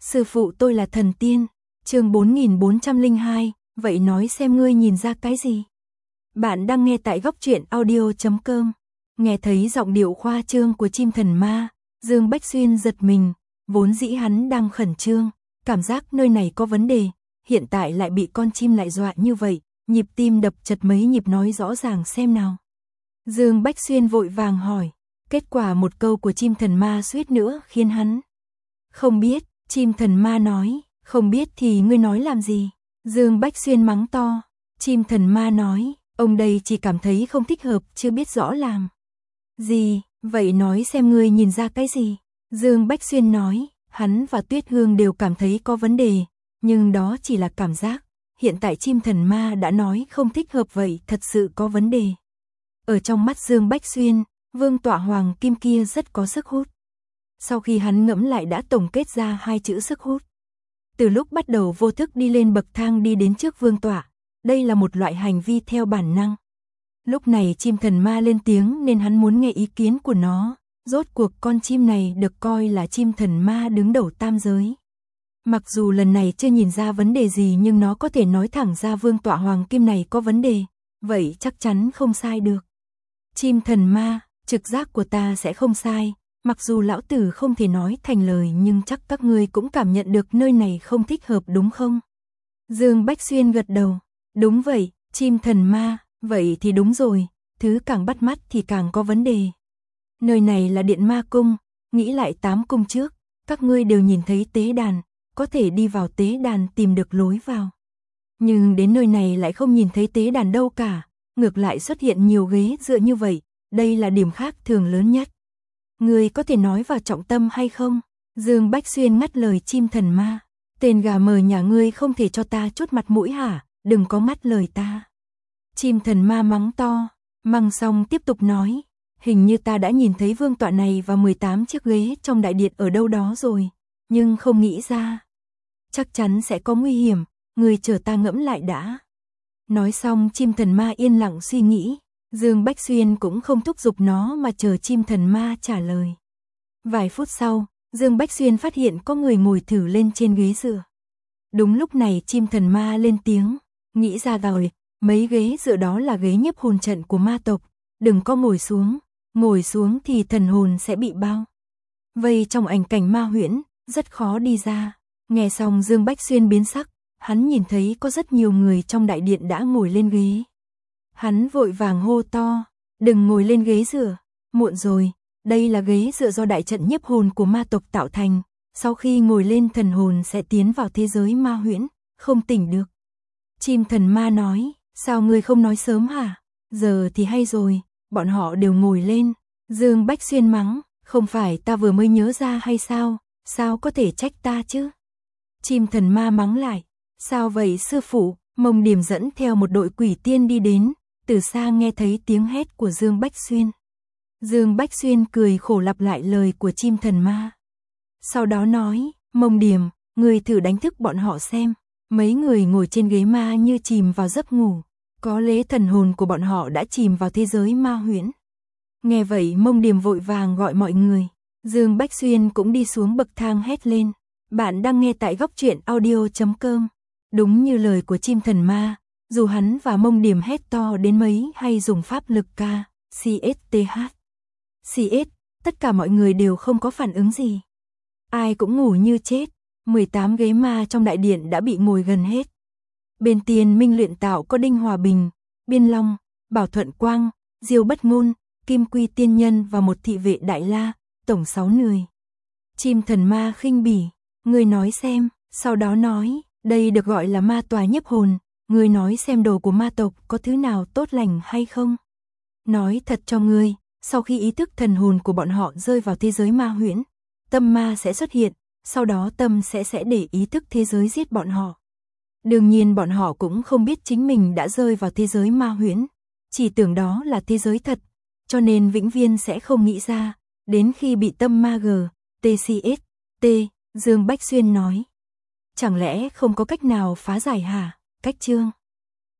Sư phụ tôi là thần tiên. Chương 4402, vậy nói xem ngươi nhìn ra cái gì? Bạn đang nghe tại góc truyện audio.com. Nghe thấy giọng điệu khoa trương của chim thần ma, Dương Bách Xuyên giật mình, vốn dĩ hắn đang khẩn trương, cảm giác nơi này có vấn đề, hiện tại lại bị con chim lại dọa như vậy, nhịp tim đập chật mấy nhịp, nói rõ ràng xem nào. Dương Bách Xuyên vội vàng hỏi, kết quả một câu của chim thần ma suýt nữa khiến hắn không biết. Chim thần ma nói, không biết thì ngươi nói làm gì? Dương Bách Xuyên mắng to. Chim thần ma nói, ông đây chỉ cảm thấy không thích hợp, chưa biết rõ làm gì, vậy nói xem ngươi nhìn ra cái gì? Dương Bách Xuyên nói, hắn và Tuyết Hương đều cảm thấy có vấn đề, nhưng đó chỉ là cảm giác, hiện tại chim thần ma đã nói không thích hợp vậy thật sự có vấn đề. Ở trong mắt Dương Bách Xuyên, vương tọa hoàng kim kia rất có sức hút. Sau khi hắn ngẫm lại đã tổng kết ra hai chữ sức hút. Từ lúc bắt đầu vô thức đi lên bậc thang đi đến trước vương tọa, đây là một loại hành vi theo bản năng. Lúc này chim thần ma lên tiếng nên hắn muốn nghe ý kiến của nó, rốt cuộc con chim này được coi là chim thần ma đứng đầu tam giới. Mặc dù lần này chưa nhìn ra vấn đề gì nhưng nó có thể nói thẳng ra vương tọa hoàng kim này có vấn đề, vậy chắc chắn không sai được. Chim thần ma, trực giác của ta sẽ không sai. Mặc dù lão tử không thể nói thành lời nhưng chắc các ngươi cũng cảm nhận được nơi này không thích hợp đúng không? Dương Bách Xuyên gật đầu. Đúng vậy, chim thần ma, vậy thì đúng rồi, thứ càng bắt mắt thì càng có vấn đề. Nơi này là điện ma cung, nghĩ lại 8 cung trước, các ngươi đều nhìn thấy tế đàn, có thể đi vào tế đàn tìm được lối vào. Nhưng đến nơi này lại không nhìn thấy tế đàn đâu cả, ngược lại xuất hiện nhiều ghế dựa như vậy, đây là điểm khác thường lớn nhất. Ngươi có thể nói vào trọng tâm hay không? Dương Bách Xuyên ngắt lời chim thần ma. Tên gà mờ nhà ngươi không thể cho ta chút mặt mũi hả? Đừng có ngắt lời ta. Chim thần ma mắng to. Mắng xong tiếp tục nói. Hình như ta đã nhìn thấy vương tọa này và 18 chiếc ghế trong đại điện ở đâu đó rồi. Nhưng không nghĩ ra. Chắc chắn sẽ có nguy hiểm. Ngươi chờ ta ngẫm lại đã. Nói xong chim thần ma yên lặng suy nghĩ. Dương Bách Xuyên cũng không thúc giục nó mà chờ chim thần ma trả lời. Vài phút sau, Dương Bách Xuyên phát hiện có người ngồi thử lên trên ghế dựa. Đúng lúc này chim thần ma lên tiếng, nghĩ ra rồi, mấy ghế dựa đó là ghế nhiếp hồn trận của ma tộc, đừng có ngồi xuống thì thần hồn sẽ bị bao vây trong ảnh cảnh ma huyễn, rất khó đi ra. Nghe xong Dương Bách Xuyên biến sắc, hắn nhìn thấy có rất nhiều người trong đại điện đã ngồi lên ghế. Hắn vội vàng hô to, đừng ngồi lên ghế dựa, muộn rồi, đây là ghế dựa do đại trận nhiếp hồn của ma tộc tạo thành, sau khi ngồi lên thần hồn sẽ tiến vào thế giới ma huyễn, không tỉnh được. Chim thần ma nói, sao ngươi không nói sớm hả? Giờ thì hay rồi, bọn họ đều ngồi lên. Dương Bách Xuyên mắng, không phải ta vừa mới nhớ ra hay sao có thể trách ta chứ? Chim thần ma mắng lại, sao vậy sư phụ? Mông Điểm dẫn theo một đội quỷ tiên đi đến. Từ xa nghe thấy tiếng hét của Dương Bách Xuyên. Dương Bách Xuyên cười khổ lặp lại lời của chim thần ma. Sau đó nói, Mông Điểm, người thử đánh thức bọn họ xem. Mấy người ngồi trên ghế ma như chìm vào giấc ngủ. Có lẽ thần hồn của bọn họ đã chìm vào thế giới ma huyễn. Nghe vậy Mông Điểm vội vàng gọi mọi người. Dương Bách Xuyên cũng đi xuống bậc thang hét lên. Bạn đang nghe tại góc truyện audio.com. Đúng như lời của chim thần ma. Dù hắn và Mông Điểm hét to đến mấy hay dùng pháp lực CS, tất cả mọi người đều không có phản ứng gì. Ai cũng ngủ như chết, 18 ghế ma trong đại điện đã bị ngồi gần hết. Bên Tiền Minh luyện tạo có Đinh Hòa Bình, Biên Long, Bảo Thuận Quang, Diêu Bất Ngôn, Kim Quy Tiên Nhân và một thị vệ Đại La, tổng 6 người. Chim thần ma khinh bỉ, ngươi nói xem, sau đó nói, đây được gọi là ma tòa nhiếp hồn. Ngươi nói xem đồ của ma tộc có thứ nào tốt lành hay không? Nói thật cho ngươi, sau khi ý thức thần hồn của bọn họ rơi vào thế giới ma huyễn, tâm ma sẽ xuất hiện, sau đó tâm sẽ để ý thức thế giới giết bọn họ. Đương nhiên bọn họ cũng không biết chính mình đã rơi vào thế giới ma huyễn, chỉ tưởng đó là thế giới thật, cho nên vĩnh viễn sẽ không nghĩ ra, đến khi bị tâm ma TCST, Dương Bách Xuyên nói. Chẳng lẽ không có cách nào phá giải hả? Cách chương